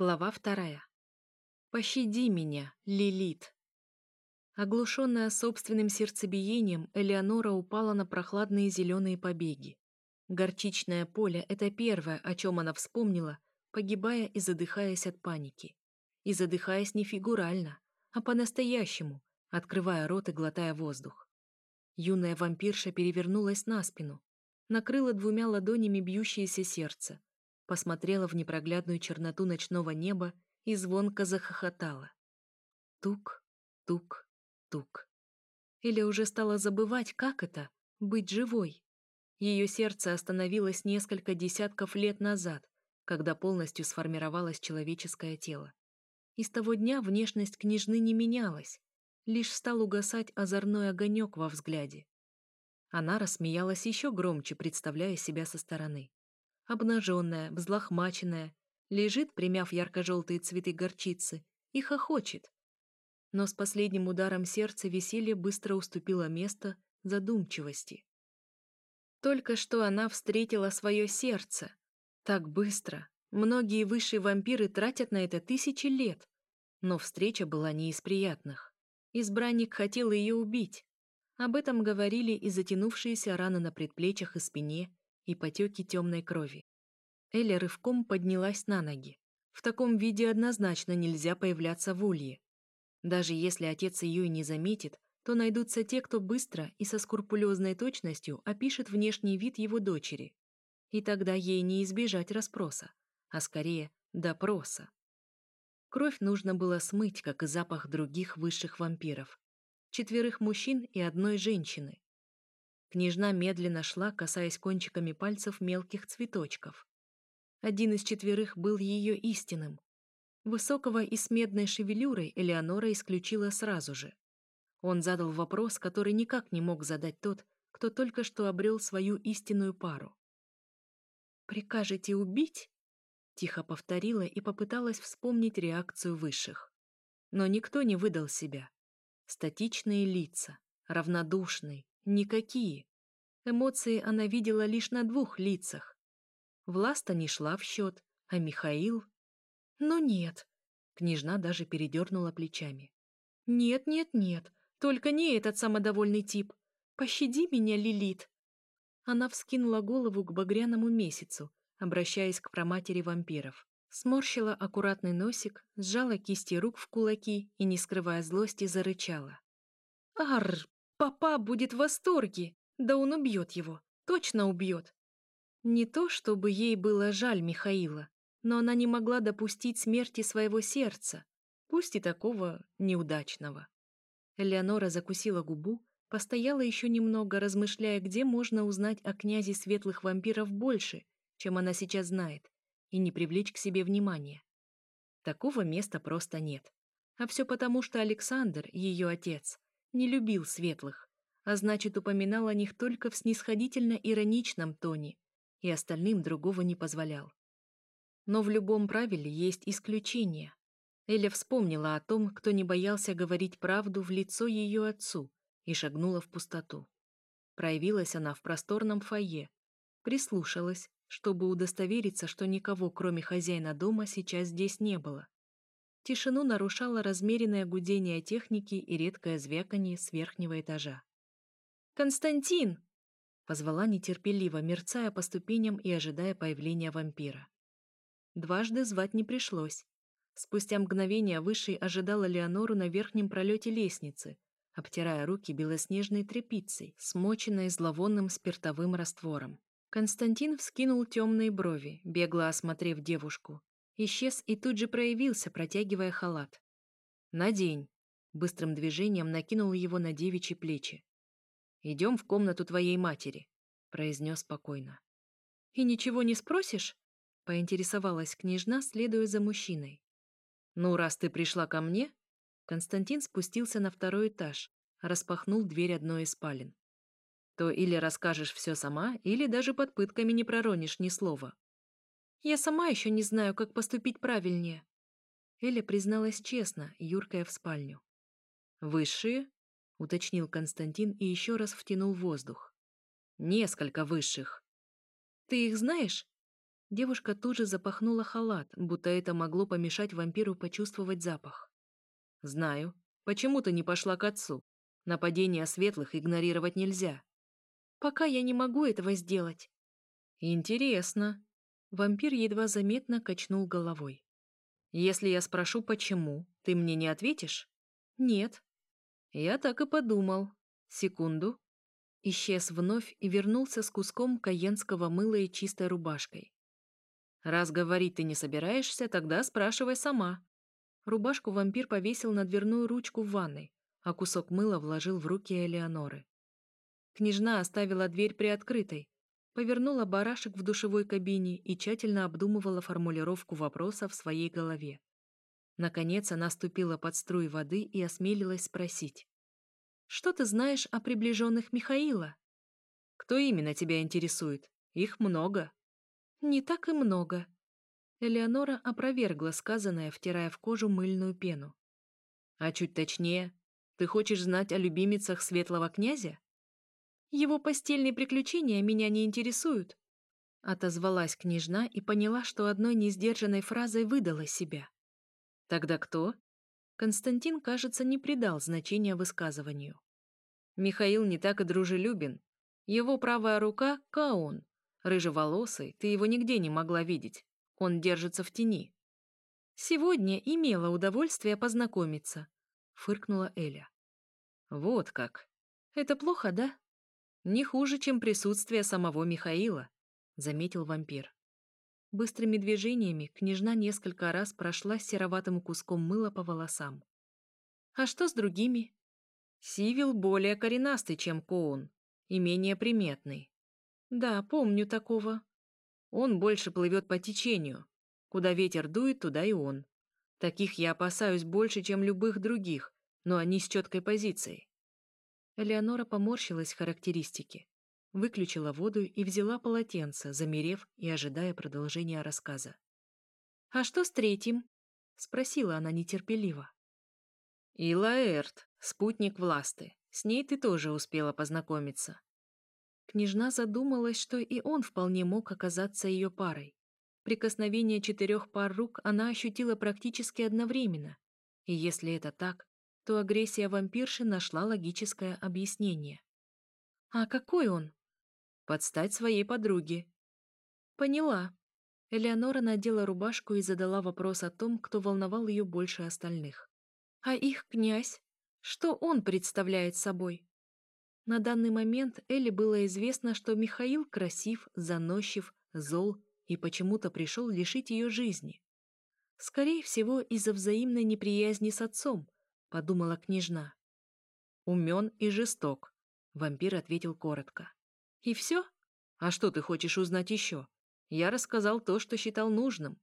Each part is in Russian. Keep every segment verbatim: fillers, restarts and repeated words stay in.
Глава вторая. «Пощади меня, Лилит!» Оглушенная собственным сердцебиением, Элеонора упала на прохладные зеленые побеги. Горчичное поле — это первое, о чем она вспомнила, погибая и задыхаясь от паники. И задыхаясь не фигурально, а по-настоящему, открывая рот и глотая воздух. Юная вампирша перевернулась на спину, накрыла двумя ладонями бьющееся сердце, посмотрела в непроглядную черноту ночного неба и звонко захохотала. Тук, тук, тук. Или уже стала забывать, как это — быть живой. Ее сердце остановилось несколько десятков лет назад, когда полностью сформировалось человеческое тело. И с того дня внешность княжны не менялась, лишь стал угасать озорной огонек во взгляде. Она рассмеялась еще громче, представляя себя со стороны. Обнаженная, взлохмаченная, лежит, примяв ярко-желтые цветы горчицы, и хохочет. Но с последним ударом сердца веселье быстро уступило место задумчивости. Только что она встретила свое сердце. Так быстро. Многие высшие вампиры тратят на это тысячи лет. Но встреча была не из приятных. Избранник хотел ее убить. Об этом говорили и затянувшиеся раны на предплечьях и спине, и потеки темной крови. Эля рывком поднялась на ноги. В таком виде однозначно нельзя появляться в улье. Даже если отец ее и не заметит, то найдутся те, кто быстро и со скрупулезной точностью опишет внешний вид его дочери. И тогда ей не избежать расспроса, а скорее допроса. Кровь нужно было смыть, как и запах других высших вампиров. Четверых мужчин и одной женщины. Княжна медленно шла, касаясь кончиками пальцев мелких цветочков. Один из четверых был ее истинным. Высокого и с медной шевелюрой Элеонора исключила сразу же. Он задал вопрос, который никак не мог задать тот, кто только что обрел свою истинную пару. «Прикажете убить?» — тихо повторила и попыталась вспомнить реакцию высших. Но никто не выдал себя. Статичные лица, равнодушные, никакие. Эмоции она видела лишь на двух лицах. Власта не шла в счет, а Михаил... Ну нет. Княжна даже передернула плечами. Нет, нет, нет, только не этот самодовольный тип. Пощади меня, Лилит. Она вскинула голову к багряному месяцу, обращаясь к праматери вампиров. Сморщила аккуратный носик, сжала кисти рук в кулаки и, не скрывая злости, зарычала. «Арр! Папа будет в восторге! Да он убьет его! Точно убьет!» Не то, чтобы ей было жаль Михаила, но она не могла допустить смерти своего сердца, пусть и такого неудачного. Элеонора закусила губу, постояла еще немного, размышляя, где можно узнать о князе светлых вампиров больше, чем она сейчас знает, и не привлечь к себе внимания. Такого места просто нет. А все потому, что Александр, ее отец, не любил светлых, а значит, упоминал о них только в снисходительно-ироничном тоне, и остальным другого не позволял. Но в любом правиле есть исключения. Эля вспомнила о том, кто не боялся говорить правду в лицо ее отцу, и шагнула в пустоту. Проявилась она в просторном фойе, прислушалась, чтобы удостовериться, что никого, кроме хозяина дома, сейчас здесь не было. Тишину нарушало размеренное гудение техники и редкое звяканье с верхнего этажа. «Константин!» — позвала нетерпеливо, мерцая по ступеням и ожидая появления вампира. Дважды звать не пришлось. Спустя мгновение Высший ожидала Леонору на верхнем пролете лестницы, обтирая руки белоснежной тряпицей, смоченной зловонным спиртовым раствором. Константин вскинул темные брови, бегло осмотрев девушку. Исчез и тут же проявился, протягивая халат. «Надень!» — быстрым движением накинул его на девичьи плечи. «Идем в комнату твоей матери», — произнес спокойно. «И ничего не спросишь?» — поинтересовалась княжна, следуя за мужчиной. «Ну, раз ты пришла ко мне...» Константин спустился на второй этаж, распахнул дверь одной из спален. «То или расскажешь все сама, или даже под пытками не проронишь ни слова». «Я сама еще не знаю, как поступить правильнее». Эля призналась честно, юркая в спальню. «Высшие?» — уточнил Константин и еще раз втянул воздух. «Несколько высших». «Ты их знаешь?» Девушка тут же запахнула халат, будто это могло помешать вампиру почувствовать запах. «Знаю. Почему ты не пошла к отцу? Нападения светлых игнорировать нельзя». «Пока я не могу этого сделать». «Интересно». Вампир едва заметно качнул головой. «Если я спрошу, почему, ты мне не ответишь?» «Нет». «Я так и подумал. Секунду». Исчез вновь и вернулся с куском каенского мыла и чистой рубашкой. «Раз говорить ты не собираешься, тогда спрашивай сама». Рубашку вампир повесил на дверную ручку в ванной, а кусок мыла вложил в руки Элеоноры. Княжна оставила дверь приоткрытой, повернула барашек в душевой кабине и тщательно обдумывала формулировку вопроса в своей голове. Наконец она ступила под струй воды и осмелилась спросить. «Что ты знаешь о приближенных Михаила?» «Кто именно тебя интересует? Их много». «Не так и много». Элеонора опровергла сказанное, втирая в кожу мыльную пену. «А чуть точнее, ты хочешь знать о любимицах светлого князя?» «Его постельные приключения меня не интересуют», — отозвалась княжна и поняла, что одной несдержанной фразой выдала себя. «Тогда кто?» Константин, кажется, не придал значения высказыванию. «Михаил не так и дружелюбен. Его правая рука — Каон. Рыжеволосый, ты его нигде не могла видеть. Он держится в тени». «Сегодня имела удовольствие познакомиться», — фыркнула Эля. «Вот как. Это плохо, да?» «Не хуже, чем присутствие самого Михаила», — заметил вампир. Быстрыми движениями княжна несколько раз прошла сероватым куском мыла по волосам. «А что с другими?» «Сивил более коренастый, чем Коун, и менее приметный». «Да, помню такого». «Он больше плывет по течению. Куда ветер дует, туда и он. Таких я опасаюсь больше, чем любых других, но они с четкой позицией». Элеонора поморщилась характеристики, выключила воду и взяла полотенце, замерев и ожидая продолжения рассказа. «А что с третьим?» — спросила она нетерпеливо. «Илаэрт, спутник Власты. С ней ты тоже успела познакомиться». Княжна задумалась, что и он вполне мог оказаться ее парой. Прикосновение четырех пар рук она ощутила практически одновременно. И если это так, то агрессия вампирши нашла логическое объяснение. «А какой он?» «Подстать своей подруге». «Поняла». Элеонора надела рубашку и задала вопрос о том, кто волновал ее больше остальных. «А их князь? Что он представляет собой?» На данный момент Эле было известно, что Михаил красив, заносчив, зол и почему-то пришел лишить ее жизни. «Скорее всего, из-за взаимной неприязни с отцом», — подумала княжна. «Умен и жесток», — вампир ответил коротко. «И все? А что ты хочешь узнать еще? Я рассказал то, что считал нужным».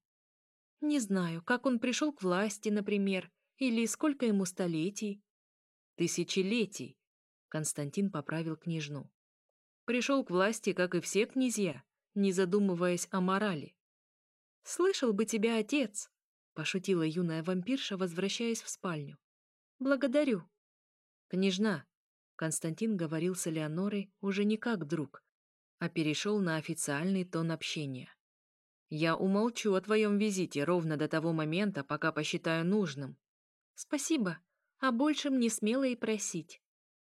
«Не знаю, как он пришел к власти, например, или сколько ему столетий». «Тысячелетий», — Константин поправил княжну. «Пришел к власти, как и все князья, не задумываясь о морали». «Слышал бы тебя отец», — пошутила юная вампирша, возвращаясь в спальню. «Благодарю». «Княжна», — Константин говорил с Элеонорой уже не как друг, а перешел на официальный тон общения. «Я умолчу о твоем визите ровно до того момента, пока посчитаю нужным». «Спасибо, а большем не смела и просить».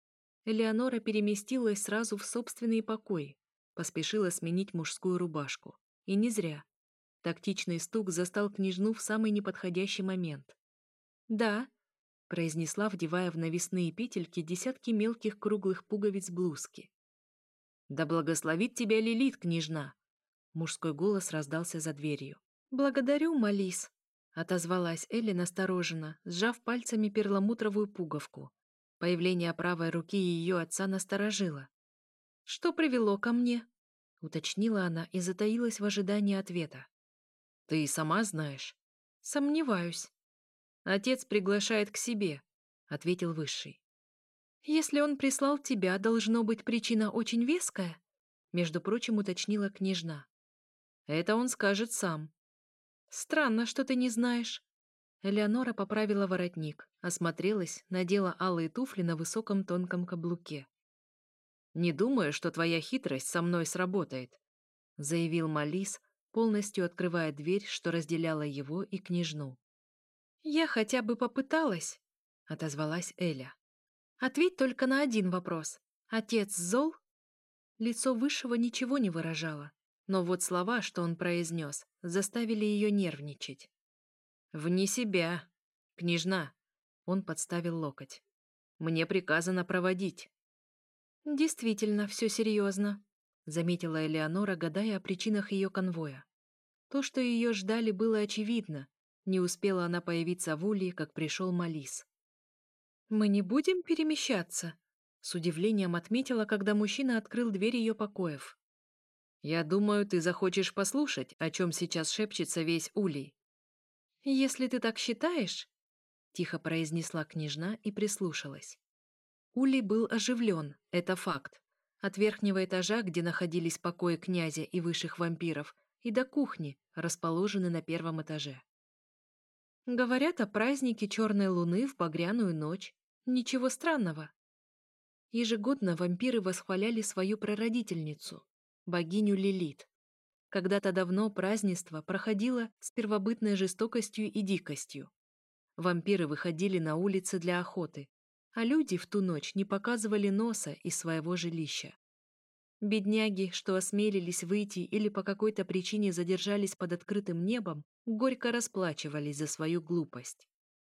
Элеонора переместилась сразу в собственные покои, поспешила сменить мужскую рубашку. И не зря. Тактичный стук застал княжну в самый неподходящий момент. «Да», — произнесла, вдевая в навесные петельки десятки мелких круглых пуговиц блузки. «Да благословит тебя Лилит, княжна!» Мужской голос раздался за дверью. «Благодарю, Малис», — отозвалась Элли настороженно, сжав пальцами перламутровую пуговку. Появление правой руки ее отца насторожило. «Что привело ко мне?» — уточнила она и затаилась в ожидании ответа. «Ты и сама знаешь?» «Сомневаюсь». «Отец приглашает к себе», — ответил Высший. «Если он прислал тебя, должно быть причина очень веская», — между прочим, уточнила княжна. «Это он скажет сам». «Странно, что ты не знаешь». Элеонора поправила воротник, осмотрелась, надела алые туфли на высоком тонком каблуке. «Не думаю, что твоя хитрость со мной сработает», — заявил Малис, полностью открывая дверь, что разделяла его и княжну. «Я хотя бы попыталась», — отозвалась Эля. «Ответь только на один вопрос. Отец зол?» Лицо Высшего ничего не выражало, но вот слова, что он произнес, заставили ее нервничать. «Вне себя. Княжна!» Он подставил локоть. «Мне приказано проводить». «Действительно, все серьезно», — заметила Элеонора, гадая о причинах ее конвоя. То, что ее ждали, было очевидно. Не успела она появиться в Улье, как пришел Малис. «Мы не будем перемещаться?» — с удивлением отметила, когда мужчина открыл дверь ее покоев. «Я думаю, ты захочешь послушать, о чем сейчас шепчется весь Улей». «Если ты так считаешь», — тихо произнесла княжна и прислушалась. Улей был оживлен, это факт. От верхнего этажа, где находились покои князя и высших вампиров, и до кухни, расположенной на первом этаже. Говорят о празднике Черной Луны в багряную ночь. Ничего странного. Ежегодно вампиры восхваляли свою прародительницу, богиню Лилит. Когда-то давно празднество проходило с первобытной жестокостью и дикостью. Вампиры выходили на улицы для охоты, а люди в ту ночь не показывали носа из своего жилища. Бедняги, что осмелились выйти или по какой-то причине задержались под открытым небом, горько расплачивались за свою глупость.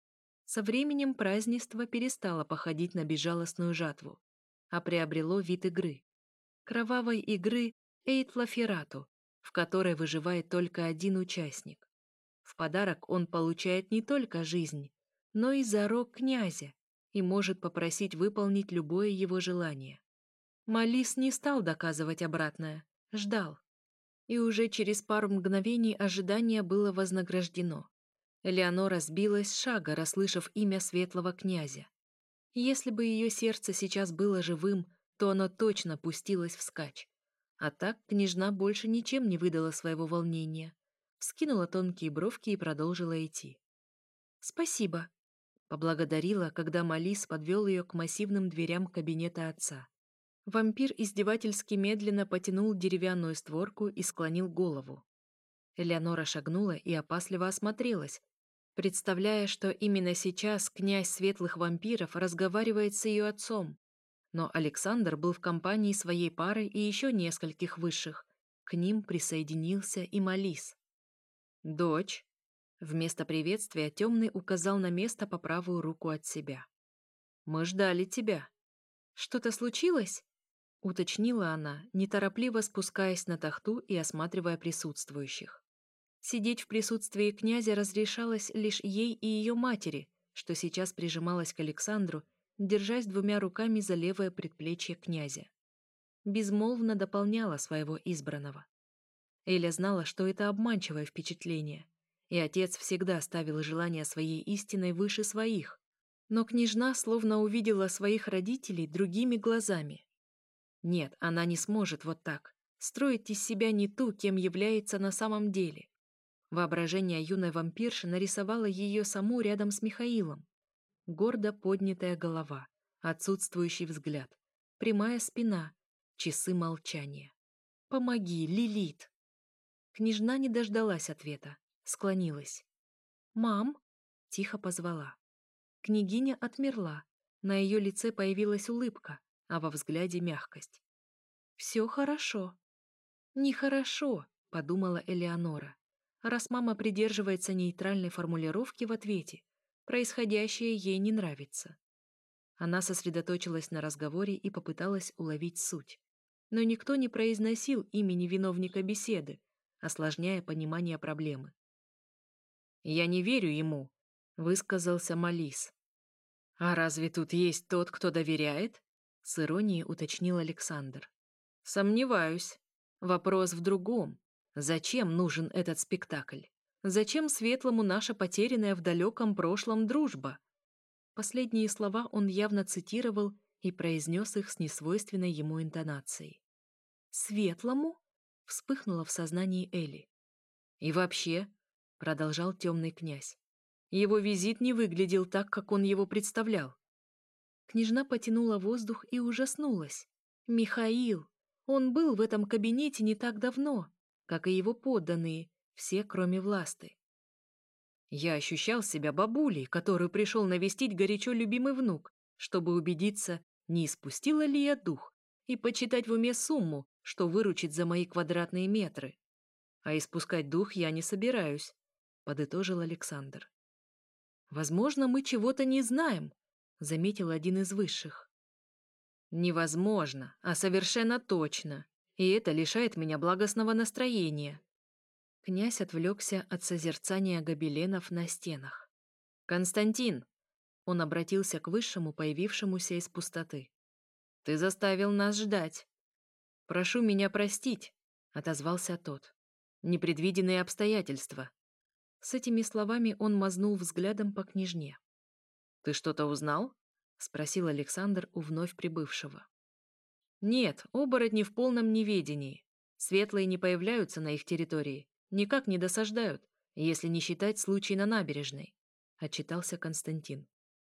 Со временем празднество перестало походить на безжалостную жатву, а приобрело вид игры. Кровавой игры Эйтлаферату, в которой выживает только один участник. В подарок он получает не только жизнь, но и зарок князя и может попросить выполнить любое его желание. Малис не стал доказывать обратное, ждал. И уже через пару мгновений ожидание было вознаграждено. Элеонора сбилась с шага, расслышав имя светлого князя. Если бы ее сердце сейчас было живым, то оно точно пустилось вскачь. А так княжна больше ничем не выдала своего волнения. Вскинула тонкие бровки и продолжила идти. «Спасибо», — поблагодарила, когда Малис подвел ее к массивным дверям кабинета отца. Вампир издевательски медленно потянул деревянную створку и склонил голову. Элеонора шагнула и опасливо осмотрелась, представляя, что именно сейчас князь светлых вампиров разговаривает с ее отцом. Но Александр был в компании своей пары и еще нескольких высших. К ним присоединился и Малис. «Дочь», — вместо приветствия темный указал на место по правую руку от себя. «Мы ждали тебя». «Что-то случилось?» — уточнила она, неторопливо спускаясь на тахту и осматривая присутствующих. Сидеть в присутствии князя разрешалось лишь ей и ее матери, что сейчас прижималась к Александру, держась двумя руками за левое предплечье князя. Безмолвно дополняла своего избранного. Эля знала, что это обманчивое впечатление, и отец всегда ставил желание своей истиной выше своих, но княжна словно увидела своих родителей другими глазами. Нет, она не сможет вот так строить из себя не ту, кем является на самом деле. Воображение юной вампирши нарисовало ее саму рядом с Михаилом. Гордо поднятая голова, отсутствующий взгляд, прямая спина, часы молчания. «Помоги, Лилит!» Княжна не дождалась ответа, склонилась. «Мам!» — тихо позвала. Княгиня отмерла, на ее лице появилась улыбка, а во взгляде мягкость. «Все хорошо». «Нехорошо», — подумала Элеонора. Раз мама придерживается нейтральной формулировки в ответе, происходящее ей не нравится. Она сосредоточилась на разговоре и попыталась уловить суть. Но никто не произносил имени виновника беседы, осложняя понимание проблемы. «Я не верю ему», — высказался Малис. «А разве тут есть тот, кто доверяет?» — с иронией уточнил Александр. «Сомневаюсь. Вопрос в другом. Зачем нужен этот спектакль? Зачем Светлому наша потерянная в далеком прошлом дружба?» Последние слова он явно цитировал и произнес их с несвойственной ему интонацией. «Светлому?» — вспыхнуло в сознании Эли. «И вообще», — продолжал темный князь, его визит не выглядел так, как он его представлял. Княжна потянула воздух и ужаснулась. «Михаил! Он был в этом кабинете не так давно. как и его подданные, все, кроме Власты. Я ощущал себя бабулей, которую пришел навестить горячо любимый внук, чтобы убедиться, не испустила ли я дух, и почитать в уме сумму, что выручит за мои квадратные метры. А испускать дух я не собираюсь, подытожил Александр. Возможно, мы чего-то не знаем, заметил один из высших. Невозможно, а совершенно точно, и это лишает меня благостного настроения. Князь отвлекся от созерцания гобеленов на стенах. «Константин!» Он обратился к высшему, появившемуся из пустоты. «Ты заставил нас ждать!» «Прошу меня простить», — отозвался тот. «Непредвиденные обстоятельства». С этими словами он мазнул взглядом по княжне. «Ты что-то узнал?» — спросил Александр у вновь прибывшего. «Нет, оборотни в полном неведении. Светлые не появляются на их территории, никак не досаждают, если не считать случай на набережной», — отчитался Константин.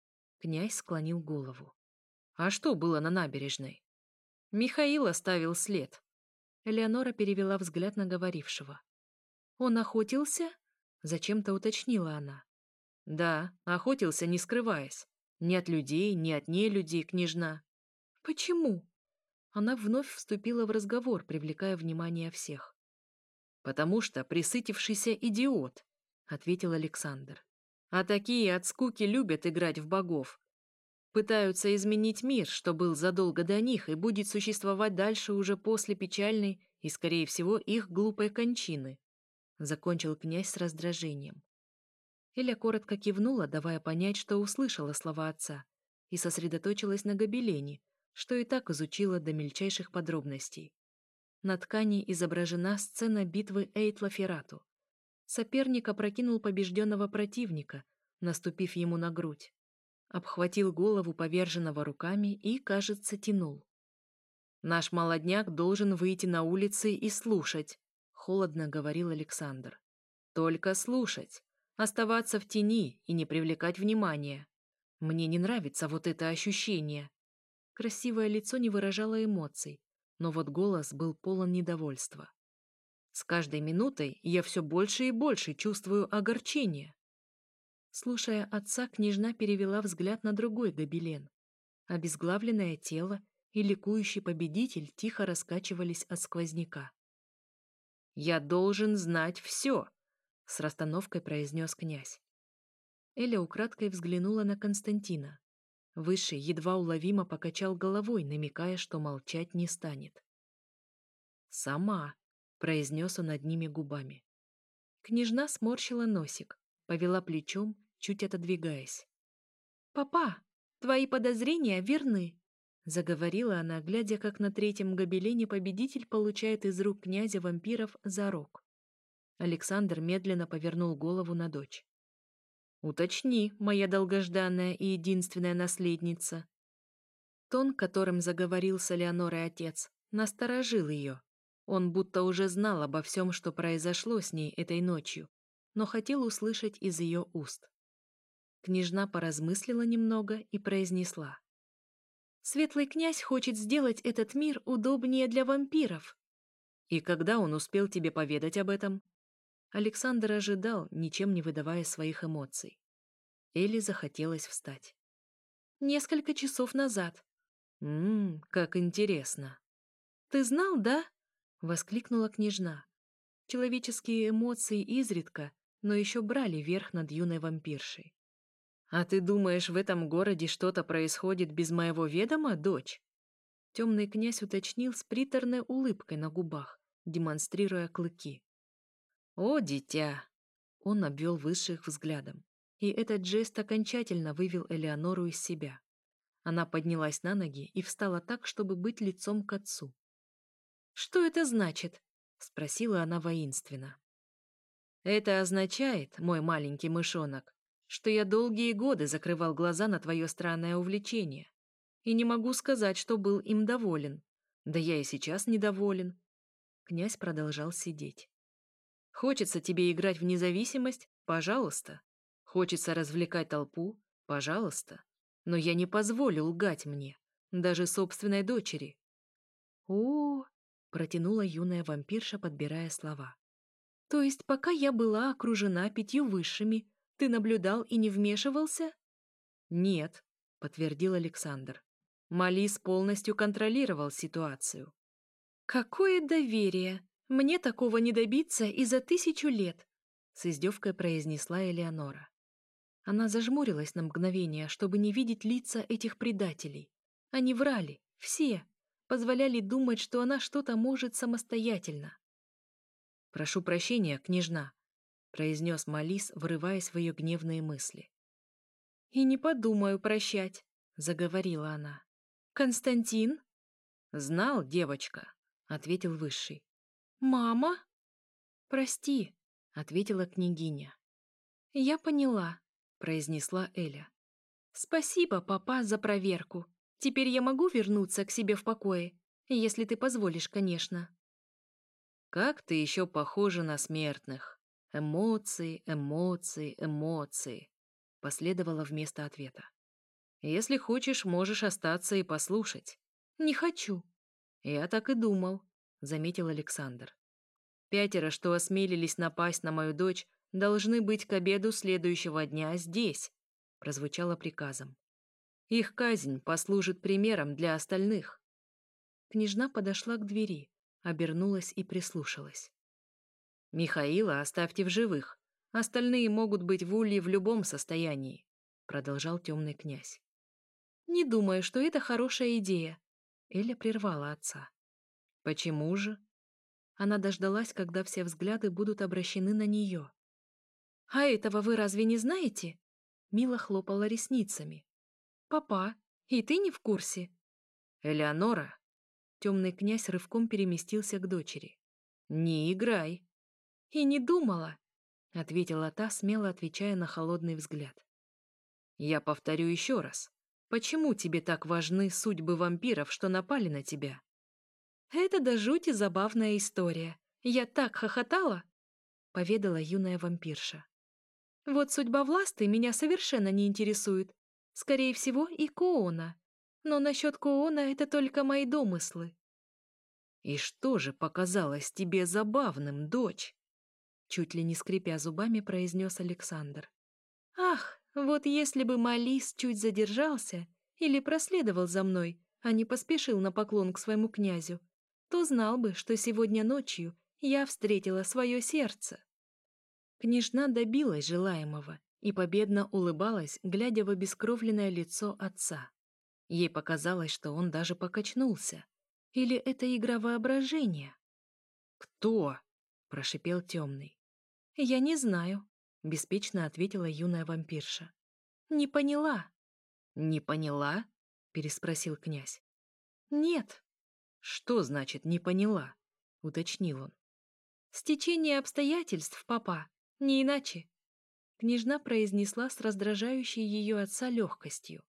Князь склонил голову. «А что было на набережной?» «Михаил оставил след». Элеонора перевела взгляд на говорившего. «Он охотился?» — зачем-то уточнила она. «Да, охотился, не скрываясь. Ни от людей, ни от нелюдей, княжна». «Почему?» Она вновь вступила в разговор, привлекая внимание всех. «Потому что пресытившийся идиот», — ответил Александр. «А такие от скуки любят играть в богов. Пытаются изменить мир, что был задолго до них и будет существовать дальше уже после печальной и, скорее всего, их глупой кончины», — закончил князь с раздражением. Эля коротко кивнула, давая понять, что услышала слова отца, и сосредоточилась на гобелене, что и так изучила до мельчайших подробностей. На ткани изображена сцена битвы Эйтла-Ферату. Соперник опрокинул побежденного противника, наступив ему на грудь. Обхватил голову поверженного руками и, кажется, тянул. «Наш молодняк должен выйти на улицы и слушать», — холодно говорил Александр. «Только слушать, оставаться в тени и не привлекать внимания. Мне не нравится вот это ощущение». Красивое лицо не выражало эмоций, но вот голос был полон недовольства. «С каждой минутой я все больше и больше чувствую огорчение». Слушая отца, княжна перевела взгляд на другой гобелен. Обезглавленное тело и ликующий победитель тихо раскачивались от сквозняка. «Я должен знать все», — с расстановкой произнес князь. Эля украдкой взглянула на Константина. Высший едва уловимо покачал головой, намекая, что молчать не станет. «Сама», — произнес он одними губами. Княжна сморщила носик, повела плечом, чуть отодвигаясь. «Папа, твои подозрения верны», — заговорила она, глядя, как на третьем гобелене победитель получает из рук князя вампиров зарок. Александр медленно повернул голову на дочь. «Уточни, моя долгожданная и единственная наследница». Тон, которым заговорил с Элеонорой отец, насторожил ее. Он будто уже знал обо всем, что произошло с ней этой ночью, но хотел услышать из ее уст. Княжна поразмыслила немного и произнесла. «Светлый князь хочет сделать этот мир удобнее для вампиров». «И когда он успел тебе поведать об этом?» Александр ожидал, ничем не выдавая своих эмоций. Эле захотелось встать. «Несколько часов назад». «Ммм, как интересно». «Ты знал, да?» — воскликнула княжна. Человеческие эмоции изредка, но еще брали верх над юной вампиршей. «А ты думаешь, в этом городе что-то происходит без моего ведома, дочь?» Темный князь уточнил с приторной улыбкой на губах, демонстрируя клыки. «О, дитя!» Он обвел высших взглядом, и этот жест окончательно вывел Элеонору из себя. Она поднялась на ноги и встала так, чтобы быть лицом к отцу. «Что это значит?» — спросила она воинственно. «Это означает, мой маленький мышонок, что я долгие годы закрывал глаза на твое странное увлечение. И не могу сказать, что был им доволен. Да я и сейчас недоволен». Князь продолжал сидеть. «Хочется тебе играть в независимость? Пожалуйста. Хочется развлекать толпу? Пожалуйста. Но я не позволю лгать мне, даже собственной дочери». «О, протянула юная вампирша, подбирая слова. То есть пока я была окружена пятью высшими, ты наблюдал и не вмешивался? Нет, подтвердил Александр. Малис полностью контролировал ситуацию. Какое доверие! Мне такого не добиться и за тысячу лет, с издевкой произнесла Элеонора. Она зажмурилась на мгновение, чтобы не видеть лица этих предателей. Они врали, все, позволяли думать, что она что-то может самостоятельно. «Прошу прощения, княжна», — произнес Малис, врываясь в ее гневные мысли. «И не подумаю прощать», — заговорила она. «Константин?» «Знал, девочка», — ответил Высший. «Мама?» «Прости», — ответила княгиня. «Я поняла», — произнесла Эля. «Спасибо, папа, за проверку. Теперь я могу вернуться к себе в покое, если ты позволишь, конечно». «Как ты еще похожа на смертных? Эмоции, эмоции, эмоции», — последовало вместо ответа. «Если хочешь, можешь остаться и послушать». «Не хочу». «Я так и думал», — заметил Александр. «Пятеро, что осмелились напасть на мою дочь, должны быть к обеду следующего дня здесь», — прозвучало приказом. «Их казнь послужит примером для остальных». Княжна подошла к двери, обернулась и прислушалась. «Михаила оставьте в живых. Остальные могут быть в улье в любом состоянии», — продолжал темный князь. «Не думаю, что это хорошая идея», — Эля прервала отца. «Почему же?» Она дождалась, когда все взгляды будут обращены на нее. «А этого вы разве не знаете?» Мила хлопала ресницами. «Папа, и ты не в курсе?» «Элеонора!» Темный князь рывком переместился к дочери. «Не играй!» «И не думала!» — ответила та, смело отвечая на холодный взгляд. «Я повторю еще раз. Почему тебе так важны судьбы вампиров, что напали на тебя?» «Это до жути забавная история. Я так хохотала!» — поведала юная вампирша. «Вот судьба Власты меня совершенно не интересует. Скорее всего, и Коона. Но насчет Коона это только мои домыслы». «И что же показалось тебе забавным, дочь?» Чуть ли не скрипя зубами, произнес Александр. «Ах, вот если бы Малис чуть задержался или проследовал за мной, а не поспешил на поклон к своему князю, то знал бы, что сегодня ночью я встретила свое сердце». Княжна добилась желаемого и победно улыбалась, глядя в обескровленное лицо отца. Ей показалось, что он даже покачнулся. Или это игра воображения? «Кто?» — прошипел темный. «Я не знаю», — беспечно ответила юная вампирша. «Не поняла». «Не поняла?» — переспросил князь. «Нет». «Что значит «не поняла»?» — уточнил он. «Стечение обстоятельств, папа, не иначе», — княжна произнесла с раздражающей ее отца легкостью.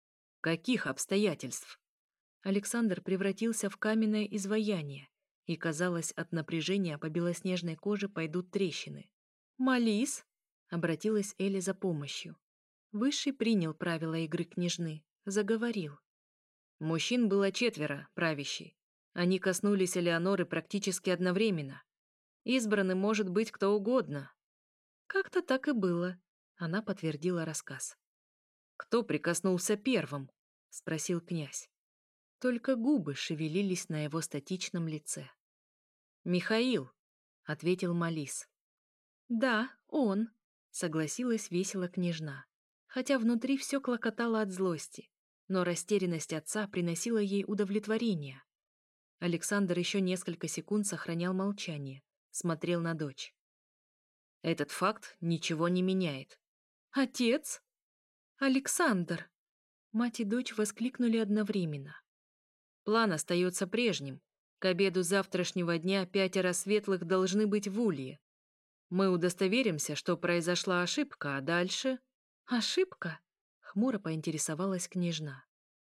«Каких обстоятельств?» Александр превратился в каменное изваяние, и, казалось, от напряжения по белоснежной коже пойдут трещины. «Малис?» — обратилась Эля за помощью. Высший принял правила игры княжны, заговорил. Мужчин было четверо, правящий. Они коснулись Элеоноры практически одновременно. Избранным может быть кто угодно. Как-то так и было. Она подтвердила рассказ. «Кто прикоснулся первым?» — спросил князь. Только губы шевелились на его статичном лице. «Михаил», — ответил Малис. «Да, он», — согласилась весело княжна, хотя внутри все клокотало от злости, но растерянность отца приносила ей удовлетворение. Александр еще несколько секунд сохранял молчание, смотрел на дочь. «Этот факт ничего не меняет». «Отец?» «Александр!» Мать и дочь воскликнули одновременно. «План остается прежним. К обеду завтрашнего дня пятеро светлых должны быть в улье. Мы удостоверимся, что произошла ошибка, а дальше...» «Ошибка?» — хмуро поинтересовалась княжна.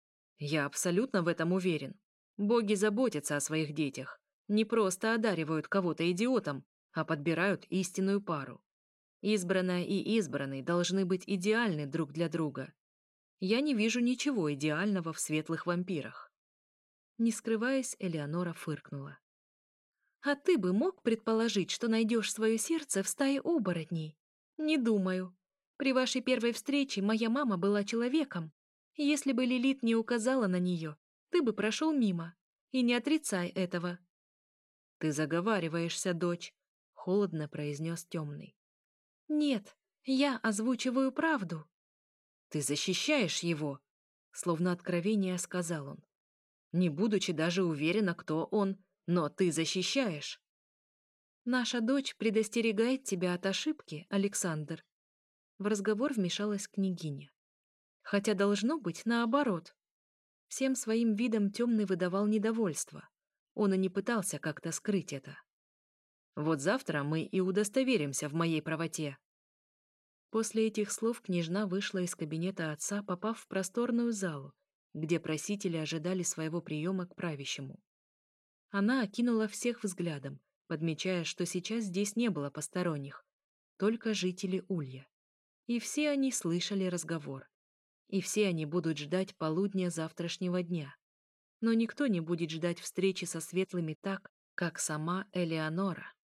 «Я абсолютно в этом уверен. Боги заботятся о своих детях. Не просто одаривают кого-то идиотом, а подбирают истинную пару. Избранная и избранный должны быть идеальны друг для друга. Я не вижу ничего идеального в светлых вампирах». Не скрываясь, Элеонора фыркнула. А ты бы мог предположить, что найдешь свое сердце в стае оборотней? Не думаю. При вашей первой встрече моя мама была человеком. Если бы Лилит не указала на нее, ты бы прошел мимо. И не отрицай этого. Ты заговариваешься, дочь, холодно произнес темный. Нет, я озвучиваю правду. Ты защищаешь его, словно откровение сказал он. Не будучи даже уверена, кто он, но ты защищаешь. Наша дочь предостерегает тебя от ошибки, Александр. В разговор вмешалась княгиня. Хотя должно быть наоборот. Всем своим видом темный выдавал недовольство. Он и не пытался как-то скрыть это. Вот завтра мы и удостоверимся в моей правоте. После этих слов княжна вышла из кабинета отца, попав в просторную залу, где просители ожидали своего приема к правящему. Она окинула всех взглядом, подмечая, что сейчас здесь не было посторонних, только жители Улья. И все они слышали разговор. И все они будут ждать полудня завтрашнего дня. Но никто не будет ждать встречи со светлыми так, как сама Элеонора.